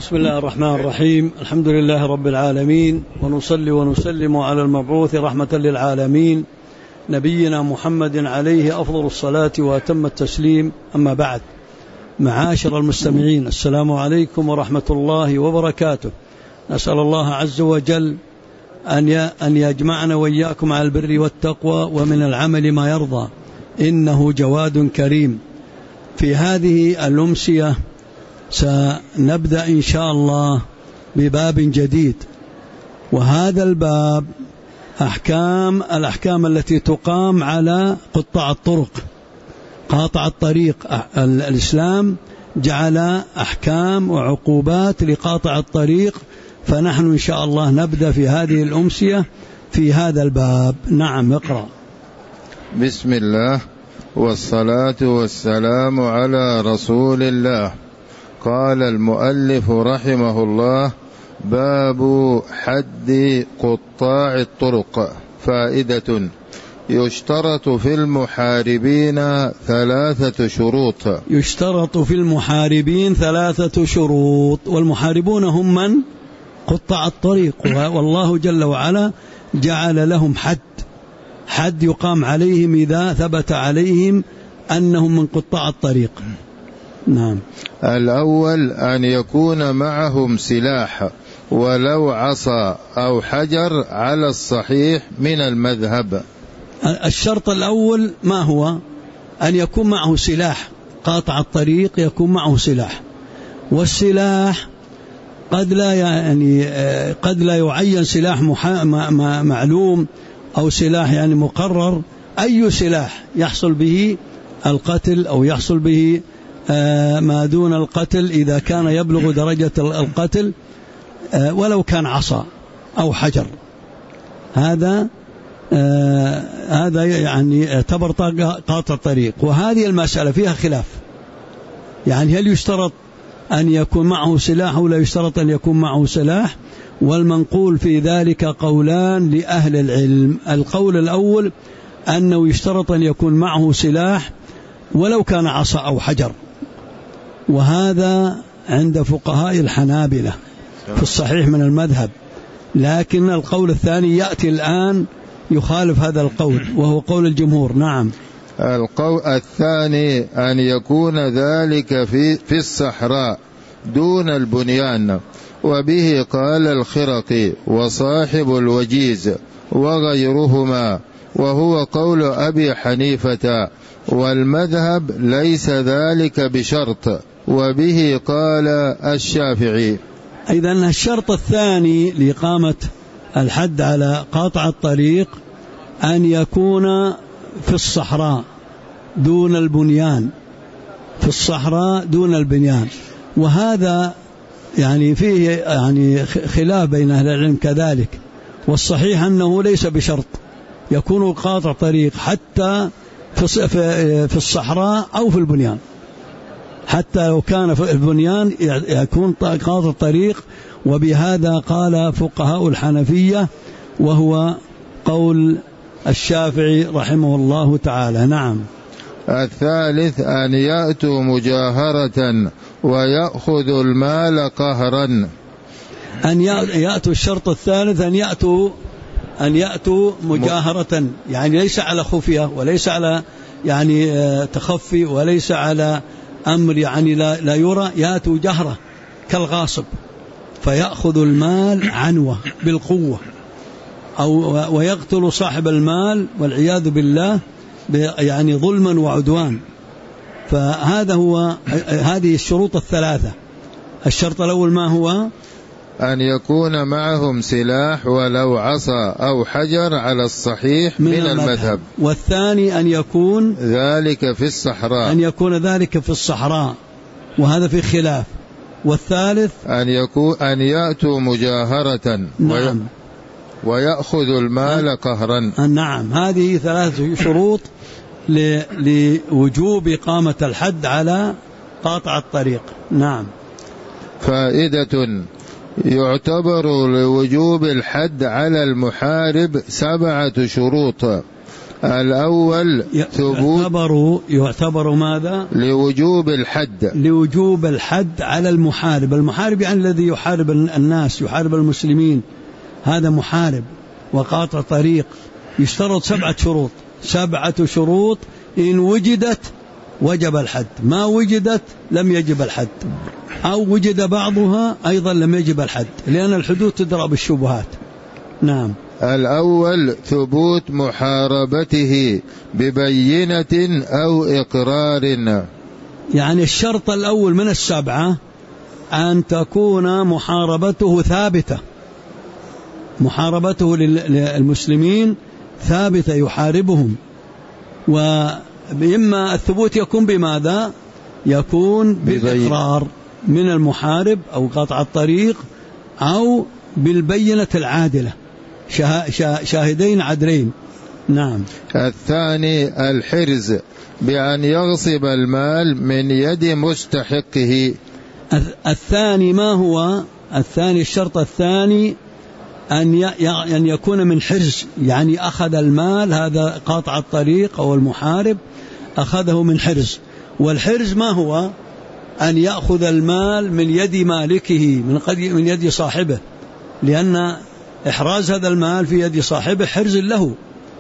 بسم الله الرحمن الرحيم. الحمد لله رب العالمين، ونصلي ونسلم على المبعوث رحمة للعالمين نبينا محمد عليه أفضل الصلاة وأتم التسليم. أما بعد، معاشر المستمعين، السلام عليكم ورحمة الله وبركاته. نسأل الله عز وجل أن يجمعنا وإياكم على البر والتقوى ومن العمل ما يرضى، إنه جواد كريم. في هذه الأمسية سنبدأ إن شاء الله بباب جديد، وهذا الباب الأحكام التي تقام على قطاع الطرق، قاطع الطريق. الإسلام جعل أحكام وعقوبات لقاطع الطريق، فنحن إن شاء الله نبدأ في هذه الأمسية في هذا الباب. نعم، اقرأ. بسم الله والصلاة والسلام على رسول الله. قال المؤلف رحمه الله: باب حد قطاع الطرق. فائدة: يشترط في المحاربين 3 شروط. يشترط في المحاربين 3 شروط، والمحاربون هم من؟ قطاع الطريق. والله جل وعلا جعل لهم حد يقام عليهم إذا ثبت عليهم أنهم من قطاع الطريق. نعم. الأول أن يكون معهم سلاح ولو عصا أو حجر على الصحيح من المذهب. الشرط الأول ما هو؟ أن يكون معه سلاح. قاطع الطريق يكون معه سلاح، والسلاح قد لا يعين سلاح معلوم أو سلاح مقرر. أي سلاح يحصل به القتل أو يحصل به ما دون القتل إذا كان يبلغ درجة القتل، ولو كان عصا أو حجر، هذا يعتبر قاطع طريق. وهذه المسألة فيها خلاف، هل يشترط أن يكون معه سلاح أو لا يشترط أن يكون معه سلاح؟ والمنقول في ذلك قولان لأهل العلم. القول الأول أنه يشترط أن يكون معه سلاح ولو كان عصا أو حجر، وهذا عند فقهاء الحنابلة في الصحيح من المذهب. لكن القول الثاني يأتي الآن يخالف هذا القول، وهو قول الجمهور. نعم. القول الثاني أن يكون ذلك في الصحراء دون البنيان، وبه قال الخرقي وصاحب الوجيز وغيرهما، وهو قول أبي حنيفة، والمذهب ليس ذلك بشرط، وبه قال الشافعي. إذن الشرط الثاني لإقامة الحد على قاطع الطريق أن يكون في الصحراء دون البنيان، في الصحراء دون البنيان. وهذا فيه خلاف بين أهل العلم كذلك، والصحيح أنه ليس بشرط، يكون قاطع طريق حتى في الصحراء أو في البنيان. حتى لو كان في البنيان يكون قاطع طريق، وبهذا قال فقهاء الحنفية، وهو قول الشافعي رحمه الله تعالى. نعم. الثالث أن يأتوا مجاهرة ويأخذ المال قهرا. أن يأتوا الشرط الثالث أن يأتوا مجاهرة، ليس على خفية، وليس على تخفي، وليس على أمر لا يرى. يأتوا جهرة كالغاصب، فيأخذ المال عنوة بالقوة، ويقتل صاحب المال والعياذ بالله ظلما وعدوان. هذه الشروط الثلاثة. الشرط الأول ما هو؟ أن يكون معهم سلاح ولو عصا أو حجر على الصحيح من المذهب. والثاني أن يكون ذلك في الصحراء، أن يكون ذلك في الصحراء، وهذا في خلاف. والثالث أن يأتوا مجاهرة. نعم. ويأخذ المال قهرا. نعم. هذه 3 شروط لوجوب إقامة الحد على قاطع الطريق. نعم. فائدة: يعتبر لوجوب الحد على المحارب 7 شروط. الأول ثبوت يعتبر ماذا؟ لوجوب الحد، لوجوب الحد على المحارب. المحارب يعني الذي يحارب الناس، يحارب المسلمين، هذا محارب وقاطع طريق. يشترط 7 شروط إن وجدت وجب الحد، ما وجدت لم يجب الحد، أو وجد بعضها أيضا لم يجب الحد، لأن الحدود تدرى بالشبهات. نعم. الأول ثبوت محاربته ببينة أو إقرار، يعني الشرط الأول من 7 أن تكون محاربته ثابتة، محاربته للمسلمين ثابتة، يحاربهم. وإما الثبوت يكون بماذا؟ يكون بالإقرار من المحارب أو قطع الطريق، أو بالبينة العادلة، شاهدين عدلين. نعم. الثاني الحرز بأن يغصب المال من يد مستحقه. الثاني ما هو الثاني؟ الشرط الثاني أن يكون من حرز، يعني أخذ المال، هذا قاطع الطريق أو المحارب أخذه من حرز. والحرز ما هو؟ أن يأخذ المال من يد مالكه، من يد صاحبه، لأن إحراز هذا المال في يد صاحبه حرز له،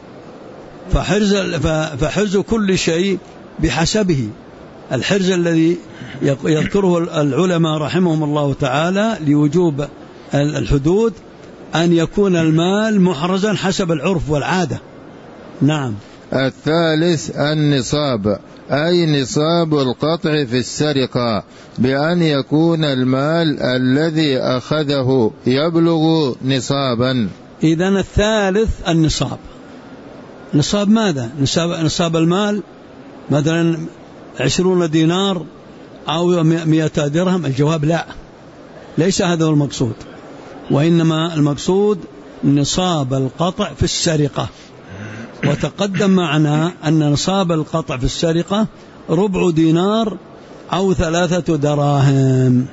فحرز كل شيء بحسبه. الحرز الذي يذكره العلماء رحمهم الله تعالى لوجوب الحدود أن يكون المال محرزا حسب العرف والعادة. نعم. الثالث النصاب، أي نصاب القطع في السرقة، بأن يكون المال الذي أخذه يبلغ نصابا. إذن الثالث النصاب. نصاب ماذا؟ نصاب المال مثلا 20 دينار أو 100 درهم. الجواب لا، ليس هذا هو المقصود، وإنما المقصود نصاب القطع في السرقة. وتقدم معنا أن نصاب القطع في السرقة 4 دينار أو 3 دراهم.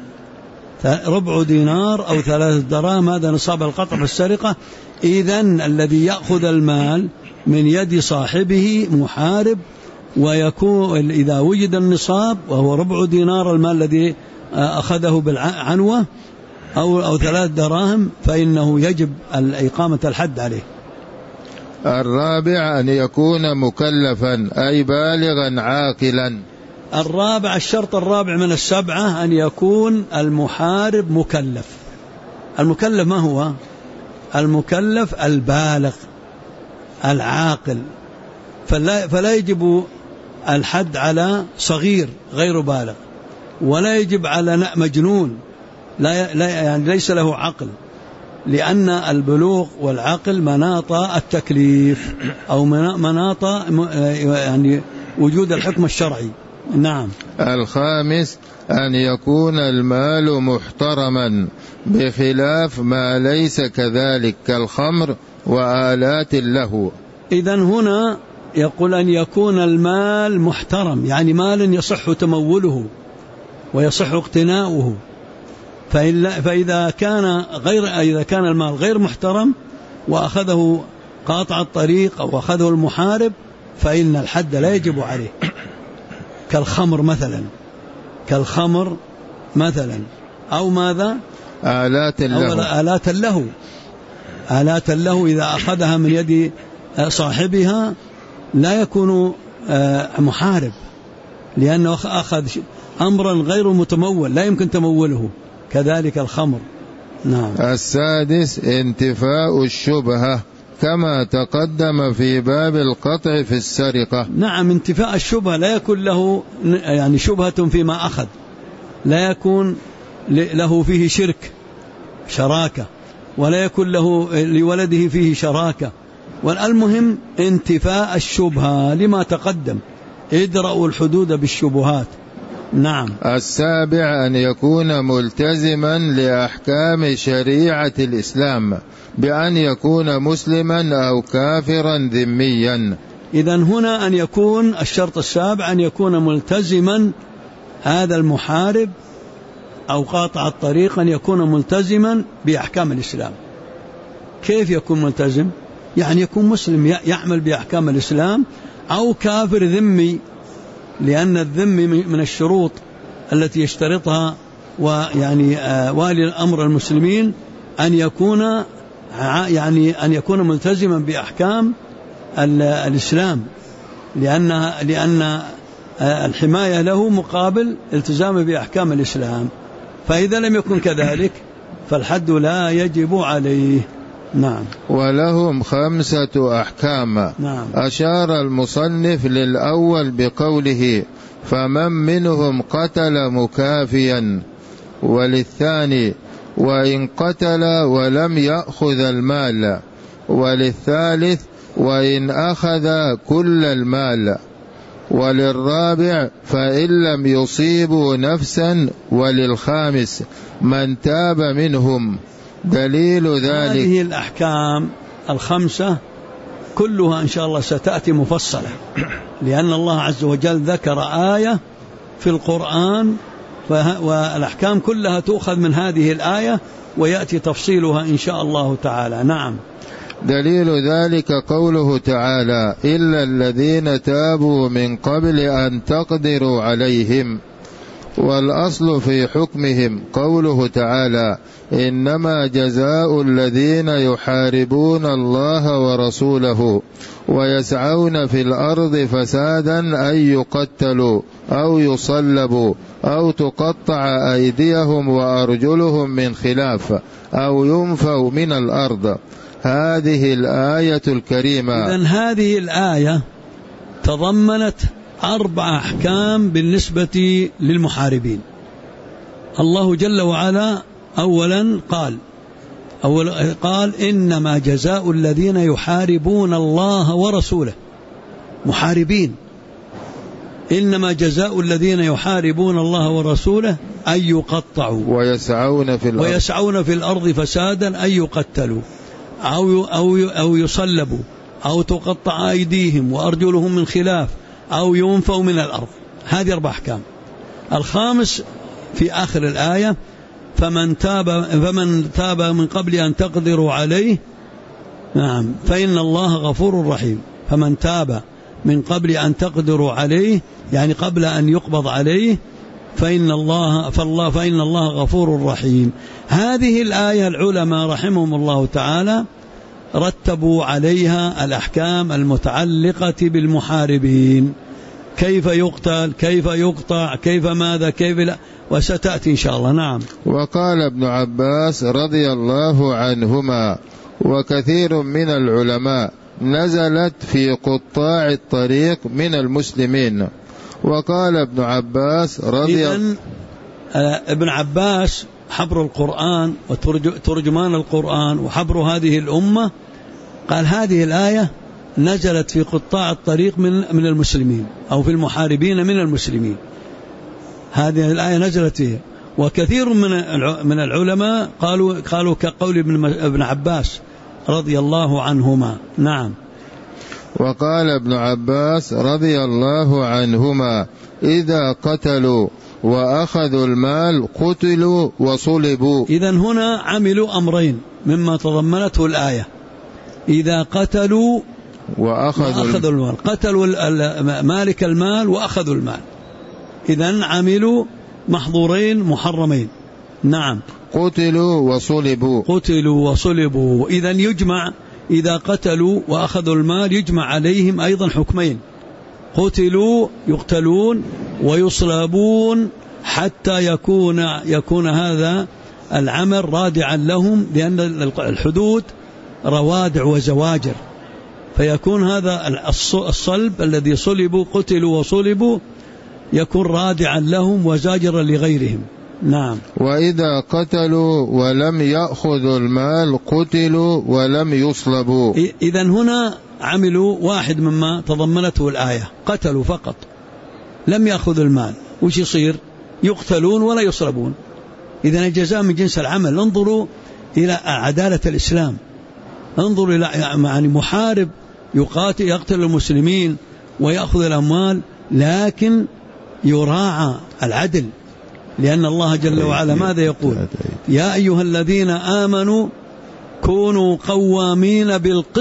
4 دينار أو 3 دراهم هذا نصاب القطع في السرقة. إذن الذي يأخذ المال من يد صاحبه محارب، ويكون إذا وجد النصاب وهو 4 دينار المال الذي أخذه بالعنوة أو 3 دراهم، فإنه يجب إقامة الحد عليه. الرابع أن يكون مكلفا، أي بالغا عاقلا. الرابع، الشرط الرابع من 7 أن يكون المحارب مكلف. المكلف ما هو؟ المكلف البالغ العاقل، فلا يجب الحد على صغير غير بالغ، ولا يجب على مجنون يعني ليس له عقل، لأن البلوغ والعقل مناط التكليف أو مناط يعني وجود الحكم الشرعي. نعم. الخامس أن يكون المال محترما، بخلاف ما ليس كذلك كالخمر وآلات له. إذن هنا يقول أن يكون المال محترم، يعني مال يصح تموله ويصح اقتناؤه. فإذا كان المال غير محترم وأخذه قاطع الطريق أو أخذه المحارب، فإن الحد لا يجب عليه. كالخمر مثلا، أو ماذا؟ آلات له إذا أخذها من يد صاحبها لا يكون محارب، لأنه أخذ أمرا غير متمول لا يمكن تموله، كذلك الخمر. نعم. السادس انتفاء الشبهة، كما تقدم في باب القطع في السرقة. نعم، انتفاء الشبهة، لا يكون له يعني شبهة فيما أخذ، لا يكون له فيه شراكة، ولا يكون له لولده فيه شراكة. والمهم انتفاء الشبهة لما تقدم، ادرأوا الحدود بالشبهات. نعم. السابع أن يكون ملتزما لأحكام شريعة الإسلام، بأن يكون مسلما أو كافرا ذميا. إذن هنا أن يكون الشرط السابع أن يكون ملتزما، هذا المحارب أو قاطع الطريق أن يكون ملتزما بأحكام الإسلام. كيف يكون ملتزم؟ يعني يكون مسلم يعمل بأحكام الإسلام، أو كافر ذمي، لأن الذمي من الشروط التي يشترطها ويعني والي الأمر المسلمين أن يكون ملتزما بأحكام الإسلام، لأن الحماية له مقابل التزامه بأحكام الإسلام. فإذا لم يكن كذلك فالحد لا يجب عليه. نعم. ولهم 5 أحكام. نعم. أشار المصنف للأول بقوله فمن منهم قتل مكافيا، وللثاني وإن قتل ولم يأخذ المال، وللثالث وإن أخذ كل المال، وللرابع فإن لم يصيبوا نفسا، وللخامس من تاب منهم. دليل ذلك هذه الأحكام 5 كلها إن شاء الله ستأتي مفصلة، لأن الله عز وجل ذكر آية في القرآن والأحكام كلها تؤخذ من هذه الآية ويأتي تفصيلها إن شاء الله تعالى. نعم. دليل ذلك قوله تعالى إلا الذين تابوا من قبل أن تقدروا عليهم. والأصل في حكمهم قوله تعالى إنما جزاء الذين يحاربون الله ورسوله ويسعون في الأرض فسادا أن يقتلوا أو يصلبوا أو تقطع أيديهم وأرجلهم من خلاف أو ينفوا من الأرض. هذه الآية الكريمة. إذن هذه الآية تضمنت 4 أحكام بالنسبة للمحاربين. الله جل وعلا أولا قال إنما جزاء الذين يحاربون الله ورسوله. محاربين، إنما جزاء الذين يحاربون الله ورسوله أن يقطعوا ويسعون في الأرض فسادا أن يقتلوا أو يصلبوا أو تقطع أيديهم وأرجلهم من خلاف أو ينفوا من الأرض. هذه 4 أحكام. الخامس في آخر الآية فمن تاب من قبل أن تقدروا عليه، نعم، فإن الله غفور رحيم. فمن تاب من قبل أن تقدروا عليه، يعني قبل أن يقبض عليه، فإن الله غفور رحيم. هذه الآية العلماء رحمهم الله تعالى رتبوا عليها الأحكام المتعلقة بالمحاربين، كيف يقتل، كيف يقطع، كيف ماذا، كيف لا، وستأتي إن شاء الله. نعم. وقال ابن عباس رضي الله عنهما وكثير من العلماء نزلت في قطاع الطريق من المسلمين. وقال ابن عباس ابن عباس حبر القرآن وترجمان القرآن وحبر هذه الأمة، قال هذه الآية نزلت في قطاع الطريق من المسلمين، أو في المحاربين من المسلمين. هذه الآية نزلت فيها. وكثير من العلماء قالوا كقول ابن عباس رضي الله عنهما. نعم. وقال ابن عباس رضي الله عنهما إذا قتلوا وأخذوا المال قتلوا وصلبوا. إذن هنا عملوا أمرين مما تضمنته الآية: إذا قتلوا وأخذوا المال، قتلوا مالك المال وأخذوا المال. إذن عملوا محظورين محرمين. نعم. قتلوا وصلبوا. إذن يجمع إذا قتلوا وأخذوا المال يجمع عليهم أيضا حكمين: قتلوا يقتلون ويصلبون، حتى يكون هذا العمل رادعا لهم، لأن الحدود روادع وزواجر، فيكون هذا الصلب الذي صلبوا قتلوا وصلبوا يكون رادعا لهم وزاجرا لغيرهم. نعم. وإذا قتلوا ولم يأخذوا المال قتلوا ولم يصلبوا. إذن هنا عملوا واحد مما تضمنته الآية: قتلوا فقط لم يأخذوا المال، وش يصير؟ يقتلون ولا يصلبون. إذن الجزاء من جنس العمل. انظروا إلى عدالة الإسلام، انظروا إلى يعني محارب يقتل المسلمين ويأخذ الأموال، لكن يراعى العدل، لأن الله جل وعلا ماذا يقول؟ يا أيها الذين آمنوا كونوا قوامين بالقسط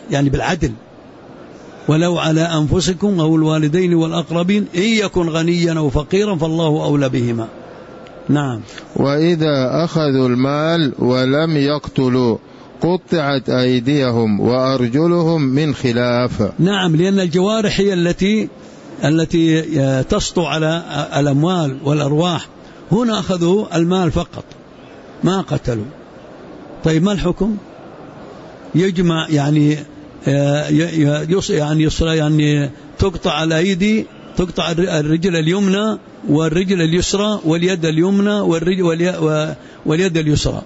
يعني بالعدل. ولو على أنفسكم أو الوالدين والأقربين إن يكن غنيا أو فقيرا فالله أولى بهما. نعم. وإذا أخذوا المال ولم يقتلوا قطعت أيديهم وأرجلهم من خلاف. نعم، لأن الجوارح هي التي تسطو على الأموال والأرواح. هنا أخذوا المال فقط ما قتلوا. طيب ما الحكم؟ يجمع يعني تقطع الأيدي، تقطع الرجل اليمنى والرجل اليسرى واليد اليمنى واليد اليسرى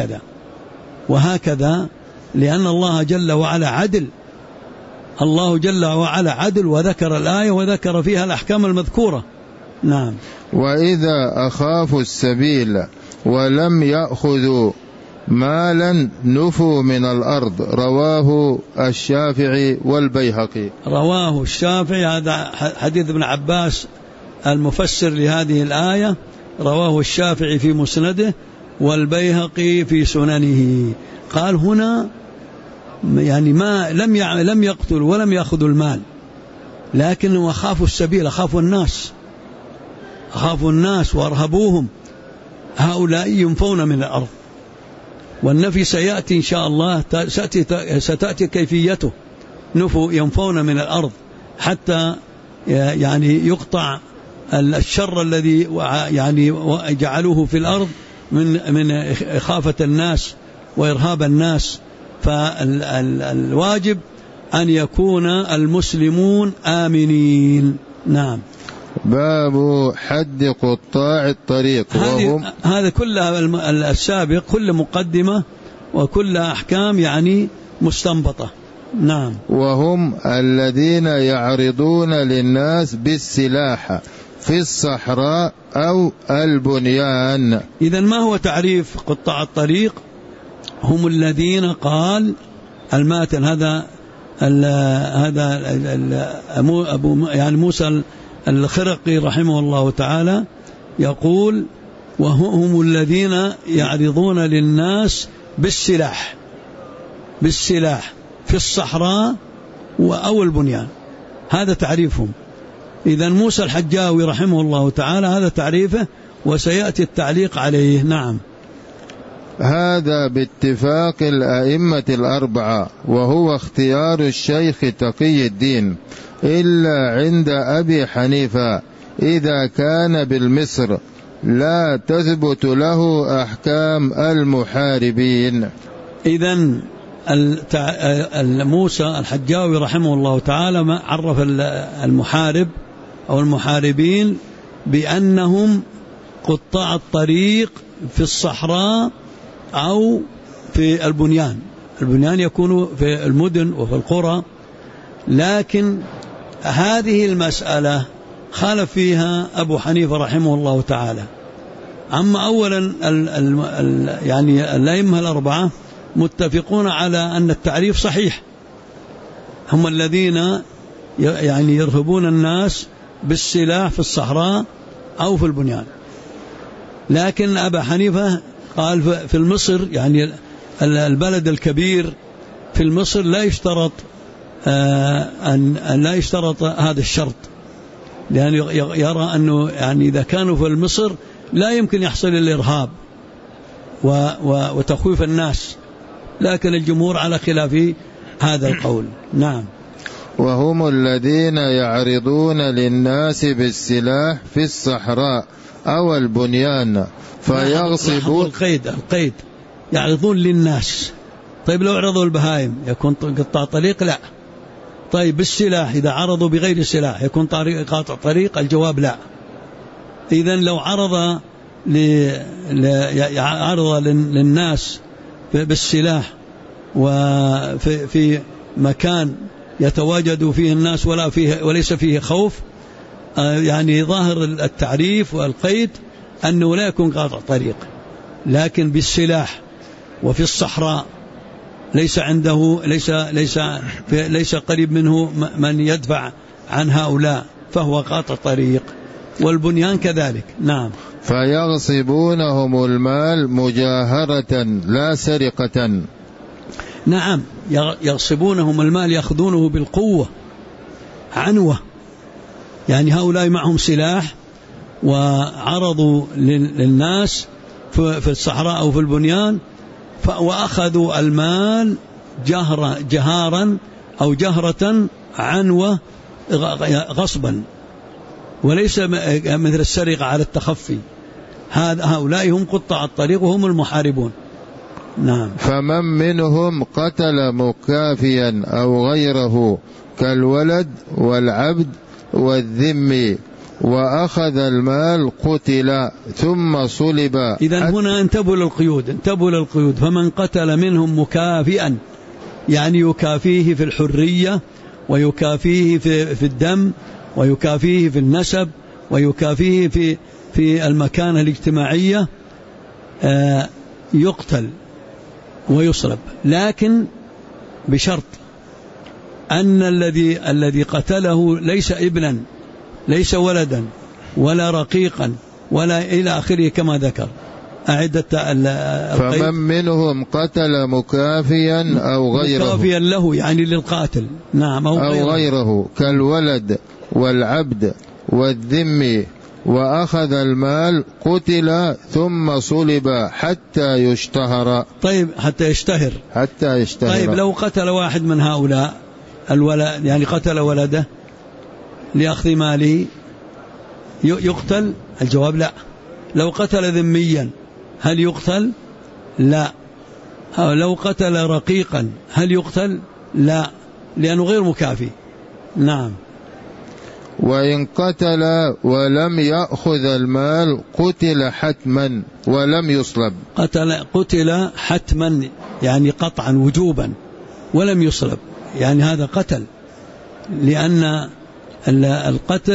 وهكذا لأن الله جل وعلا عدل. الله جل وعلا عدل وذكر الآية وذكر فيها الأحكام المذكورة. نعم. وإذا أخافوا السبيل ولم يأخذوا مالا نفوا من الأرض. رواه الشافعي والبيهقي. رواه الشافعي، هذا حديث ابن عباس المفسر لهذه الآية، رواه الشافعي في مسنده والبيهقي في سننه. قال هنا يعني ما لم يقتل ولم يأخذوا المال، لكن أخافوا السبيل، أخافوا الناس وأرهبوهم. هؤلاء ينفون من الأرض، والنفي سيأتي إن شاء الله، ستأتي كيفيته. ينفون من الأرض حتى يعني يقطع الشر الذي يعني جعلوه في الأرض من إخافة الناس وإرهاب الناس. فالواجب أن يكون المسلمون آمنين. نعم. باب حد قطاع الطريق. هذا كلها السابق كل مقدمة وكل أحكام يعني مستنبطة. نعم. وهم الذين يعرضون للناس بالسلاح في الصحراء أو البنيان. إذن ما هو تعريف قطاع الطريق؟ هم الذين قال الماتن هذا أبو يعني موسى الخرقي رحمه الله تعالى يقول وهم الذين يعرضون للناس بالسلاح في الصحراء أو البنيان. هذا تعريفهم. إذن موسى الحجاوي رحمه الله تعالى هذا تعريفه، وسيأتي التعليق عليه. نعم. هذا باتفاق الأئمة الأربعة، وهو اختيار الشيخ تقي الدين، إلا عند أبي حنيفة إذا كان بالمصر لا تثبت له أحكام المحاربين. إذن موسى الحجاوي رحمه الله تعالى ما عرف المحارب أو المحاربين بأنهم قطاع الطريق في الصحراء أو في البنيان. البنيان يكون في المدن وفي القرى، لكن هذه المسألة خالف فيها أبو حنيفة رحمه الله تعالى. أما أولا يعني الأئمة الأربعة متفقون على أن التعريف صحيح، هم الذين يعني يرهبون الناس بالسلاح في الصحراء أو في البنيان. لكن أبا حنيفة قال في المصر يعني البلد الكبير في المصر لا يشترط لا يشترط هذا الشرط، لأنه يرى أنه يعني إذا كانوا في المصر لا يمكن يحصل الإرهاب وتخويف الناس، لكن الجمهور على خلاف هذا القول. نعم. وهم الذين يعرضون للناس بالسلاح في الصحراء أو البنيان فيغصبون. القيد يعرضون للناس. طيب لو عرضوا البهائم يكون قطاع طريق؟ لا. طيب بالسلاح إذا عرضوا بغير سلاح يكون قاطع طريق؟ الجواب لا. إذن لو عرض للناس بالسلاح وفي مكان يتواجد فيه الناس وليس فيه خوف، يعني ظاهر التعريف والقيد أنه لا يكون قاطع طريق. لكن بالسلاح وفي الصحراء ليس عنده ليس قريب منه من يدفع عن هؤلاء فهو قاطع طريق، والبنيان كذلك. نعم. فيغصبونهم المال مجاهرة لا سرقة. نعم يغصبونهم المال، يأخذونه بالقوة عنوة. يعني هؤلاء معهم سلاح وعرضوا للناس في الصحراء أو في البنيان، وأخذوا المال جهارا أو جهرة عنوة غصبا، وليس مثل السرقة على التخفي. هؤلاء هم قطاع الطريق وهم المحاربون. نعم. فمن منهم قتل مكافيا أو غيره كالولد والعبد والذمي وأخذ المال قتل ثم صلب. إذن هنا انتبهوا للقيود. فمن قتل منهم مكافئا، يعني يكافيه في الحرية، ويكافيه في الدم، ويكافيه في النسب، ويكافيه في المكانة الاجتماعية، يقتل ويصلب، لكن بشرط أن الذي قتله ليس ابنا، ليس ولدا، ولا رقيقا، ولا إلى آخره كما ذكر. أعدت فمن منهم قتل مكافيا أو غيره، مكافيا له يعني للقاتل. نعم. أو غيره كالولد والعبد والذمي وأخذ المال قتل ثم صلب حتى يشتهر. طيب حتى يشتهر. طيب لو قتل واحد من هؤلاء الولد، يعني قتل ولده لأخذ ماله، يقتل؟ الجواب لا. لو قتل ذميا هل يقتل؟ لا. لو قتل رقيقا هل يقتل؟ لا، لأنه غير مكافي. نعم. وإن قتل ولم يأخذ المال قتل حتما ولم يصلب. قتل حتما يعني قطعا وجوبا، ولم يصلب، يعني هذا قتل، لأن القتل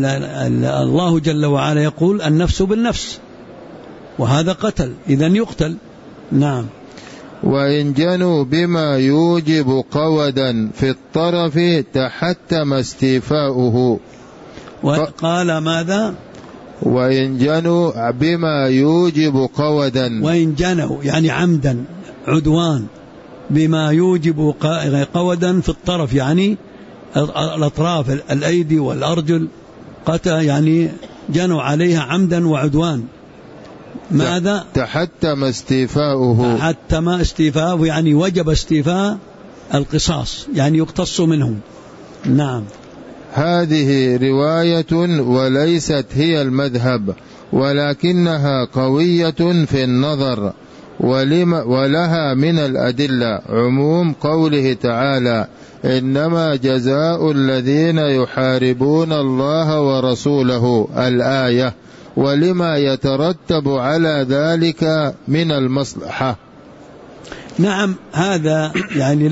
الله جل وعلا يقول النفس بالنفس، وهذا قتل، إذن يقتل. نعم. وإن جنوا بما يوجب قودا في الطرف تحتم استيفاؤه. وقال ماذا؟ وإن جنوا بما يوجب قودا. وإن جنوا يعني عمدا، عدوان، بما يوجب قودا في الطرف، يعني الأطراف، الأيدي والأرجل، قتل يعني جنوا عليها عمدا وعدوان. ماذا؟ تحتم استيفاؤه. تحتم استيفاؤه يعني وجب استيفاء القصاص، يعني يقتص منهم. نعم. هذه رواية وليست هي المذهب، ولكنها قوية في النظر، ولها من الأدلة عموم قوله تعالى: إنما جزاء الذين يحاربون الله ورسوله، الآية، ولما يترتب على ذلك من المصلحة. نعم. هذا يعني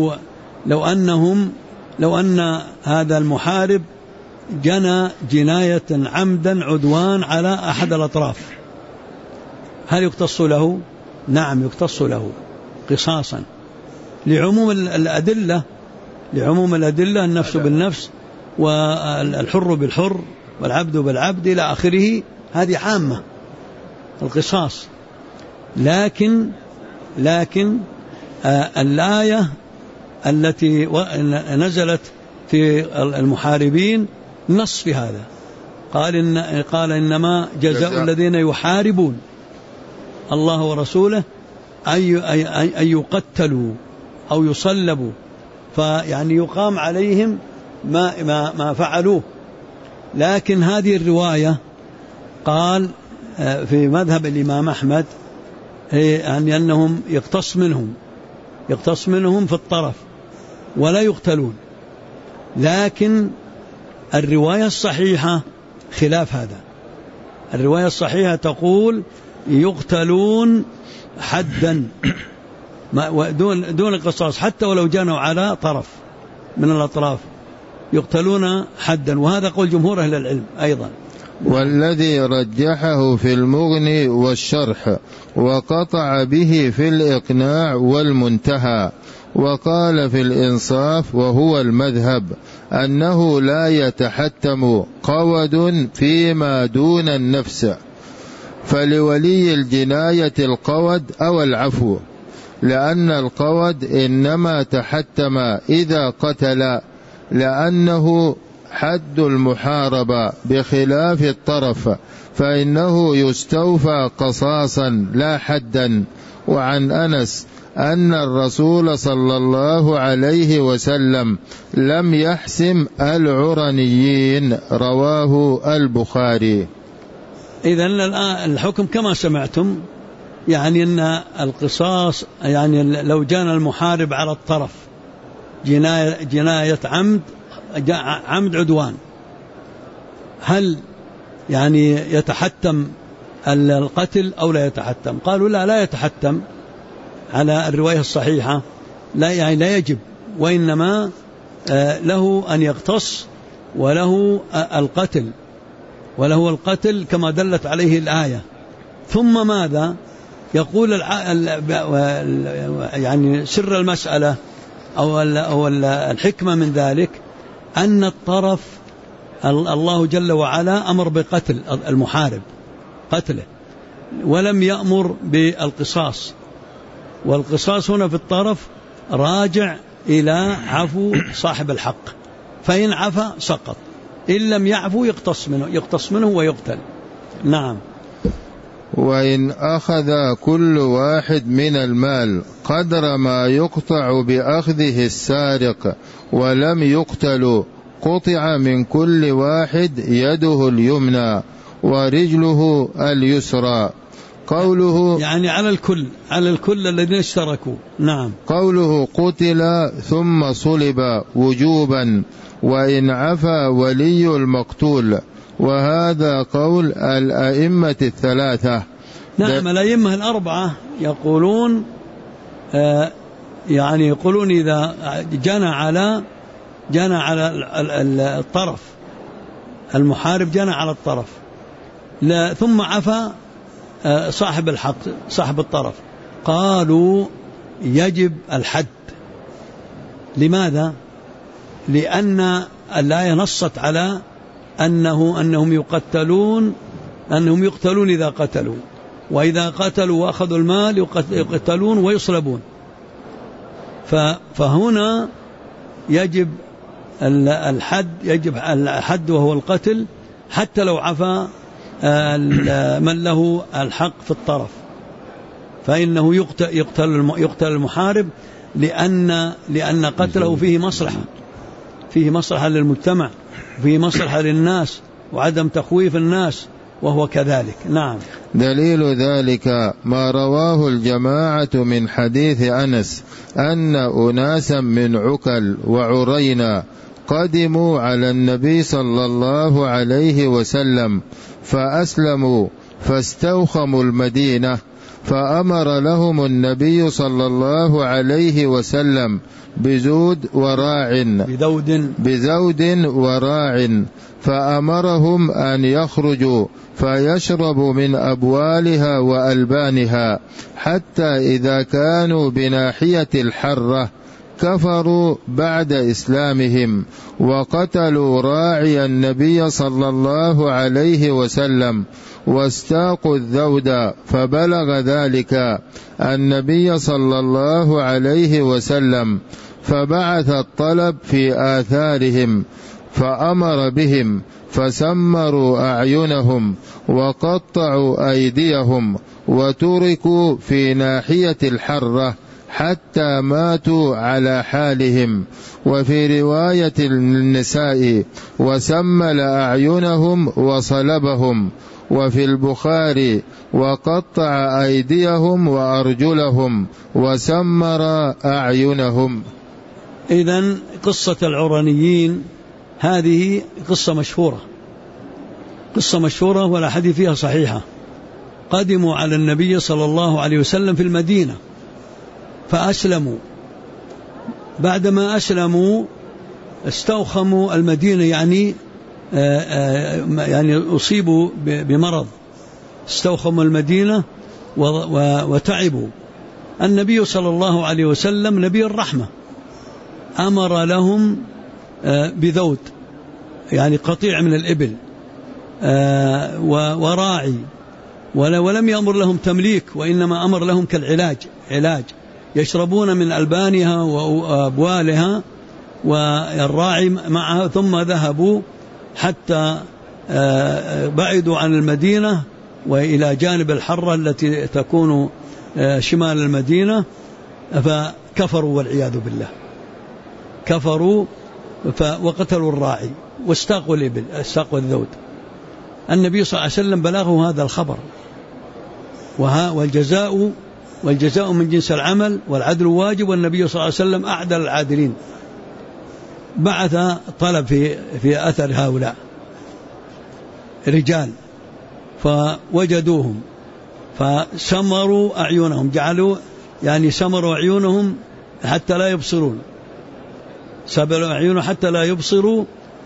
لو أن هذا المحارب جنى جناية عمدا عدوان على أحد الأطراف، هل يقتص له؟ نعم يقتص له قصاصا، لعموم الأدلة، النفس بالنفس، والحر بالحر، والعبد بالعبد إلى آخره، هذه عامة القصاص. لكن الآية التي نزلت في المحاربين نص في هذا، قال إنما جزاء الذين يحاربون الله ورسوله أن يقتلوا أو يصلبوا، فيعني يقام عليهم ما فعلوه. لكن هذه الرواية قال في مذهب الإمام أحمد يعني أنهم يقتص منهم في الطرف ولا يقتلون. لكن الرواية الصحيحة خلاف هذا. الرواية الصحيحة تقول يقتلون حدا دون القصاص، حتى ولو جنوا على طرف من الأطراف يقتلون حدا، وهذا قول جمهور أهل العلم أيضا. والذي رجحه في المغني والشرح وقطع به في الإقناع والمنتهى، وقال في الإنصاف وهو المذهب أنه لا يتحتم قود فيما دون النفس، فلولي الجناية القود أو العفو، لأن القود إنما تحتم إذا قتل، لأنه حد المحاربة بخلاف الطرف، فإنه يستوفى قصاصا لا حدا. وعن أنس أن الرسول صلى الله عليه وسلم لم يحسم العرنيين، رواه البخاري. إذن الحكم كما سمعتم، يعني أن القصاص يعني لو جان المحارب على الطرف جناية عمد عدوان، هل يعني يتحتم القتل أو لا يتحتم؟ قالوا لا يتحتم على الرواية الصحيحة، يعني لا يجب، وإنما له أن يقتص وله القتل كما دلت عليه الآية. ثم ماذا يقول يعني سر المسألة أو الحكمة من ذلك أن الطرف الله جل وعلا أمر بقتل المحارب قتله، ولم يأمر بالقصاص، والقصاص هنا في الطرف راجع إلى عفو صاحب الحق، فإن عفا سقط، إن لم يعفو يقتص منه ويقتل. نعم. وإن أخذ كل واحد من المال قدر ما يقطع بأخذه السارق ولم يقتل، قطع من كل واحد يده اليمنى ورجله اليسرى. قوله يعني على الكل الذين اشتركوا. نعم. قوله قتل ثم صلب وجوبا، وإن عفا ولي المقتول، وهذا قول الأئمة الثلاثة. نعم، الأئمة الأربعة يقولون يعني يقولون إذا جنى على الطرف المحارب، جنى على الطرف ثم عفا صاحب الحق صاحب الطرف، قالوا يجب الحد. لماذا؟ لأن الآية نصت على أنهم يقتلون إذا قتلوا، وإذا قتلوا وأخذوا المال يقتلون ويصلبون. فهنا يجب الحد وهو القتل، حتى لو عفا من له الحق في الطرف، فإنه يقتل المحارب، لأن قتله فيه مصلحة للمجتمع، فيه مصلحة للناس، وعدم تخويف الناس، وهو كذلك. نعم. دليل ذلك ما رواه الجماعة من حديث أنس أن أناسا من عكل وعرينا قدموا على النبي صلى الله عليه وسلم فأسلموا فاستوخموا المدينة، فأمر لهم النبي صلى الله عليه وسلم بزود وراع، فأمرهم أن يخرجوا فيشربوا من أبوالها وألبانها، حتى إذا كانوا بناحية الحرة كفروا بعد إسلامهم وقتلوا راعي النبي صلى الله عليه وسلم واستاقوا الذود، فبلغ ذلك النبي صلى الله عليه وسلم، فبعث الطلب في آثارهم فأمر بهم، فسمروا أعينهم وقطعوا أيديهم وتركوا في ناحية الحرة حتى ماتوا على حالهم. وفي رواية النساء وسمل أعينهم وصلبهم. وفي البخاري وقطع أيديهم وأرجلهم وسمر أعينهم. إذن قصة العرنيين هذه قصة مشهورة والأحاديث فيها صحيحة. قدموا على النبي صلى الله عليه وسلم في المدينة فأسلموا، بعدما أسلموا استوخموا المدينة، يعني أصيبوا بمرض، استوخموا المدينة وتعبوا. النبي صلى الله عليه وسلم نبي الرحمة أمر لهم بذود، يعني قطيع من الإبل، وراعي، ولم يأمر لهم تمليك، وإنما أمر لهم علاج يشربون من ألبانها وأبوالها والراعي معها، ثم ذهبوا حتى بعدوا عن المدينة وإلى جانب الحرة التي تكون شمال المدينة، فكفروا والعياذ بالله، كفروا وقتلوا الراعي واستاقوا الإبل، استاقوا الذود. النبي صلى الله عليه وسلم بلغه هذا الخبر، والجزاء من جنس العمل والعدل واجب، والنبي صلى الله عليه وسلم أعدل العادلين. بعث طلب في أثر هؤلاء رجال فوجدوهم فسمروا أعينهم، جعلوا يعني سمروا أعينهم حتى لا يبصرون، سبلوا أعينهم حتى لا يبصروا،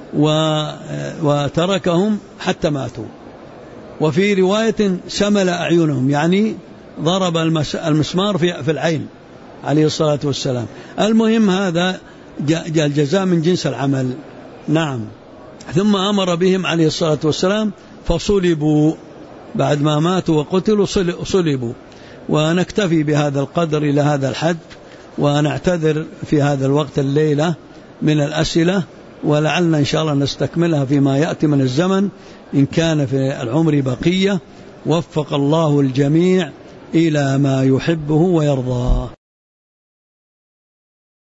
وتركهم حتى ماتوا. وفي رواية سمل أعينهم، يعني ضرب المسمار في العين عليه الصلاة والسلام. المهم هذا الجزاء من جنس العمل. نعم. ثم أمر بهم عليه الصلاة والسلام فصلبوا، بعد ما ماتوا وقتلوا صلبوا. ونكتفي بهذا القدر إلى هذا الحد، ونعتذر في هذا الوقت الليلة من الأسئلة، ولعلنا إن شاء الله نستكملها فيما يأتي من الزمن إن كان في العمر بقية. وفق الله الجميع إلى ما يحبه ويرضاه.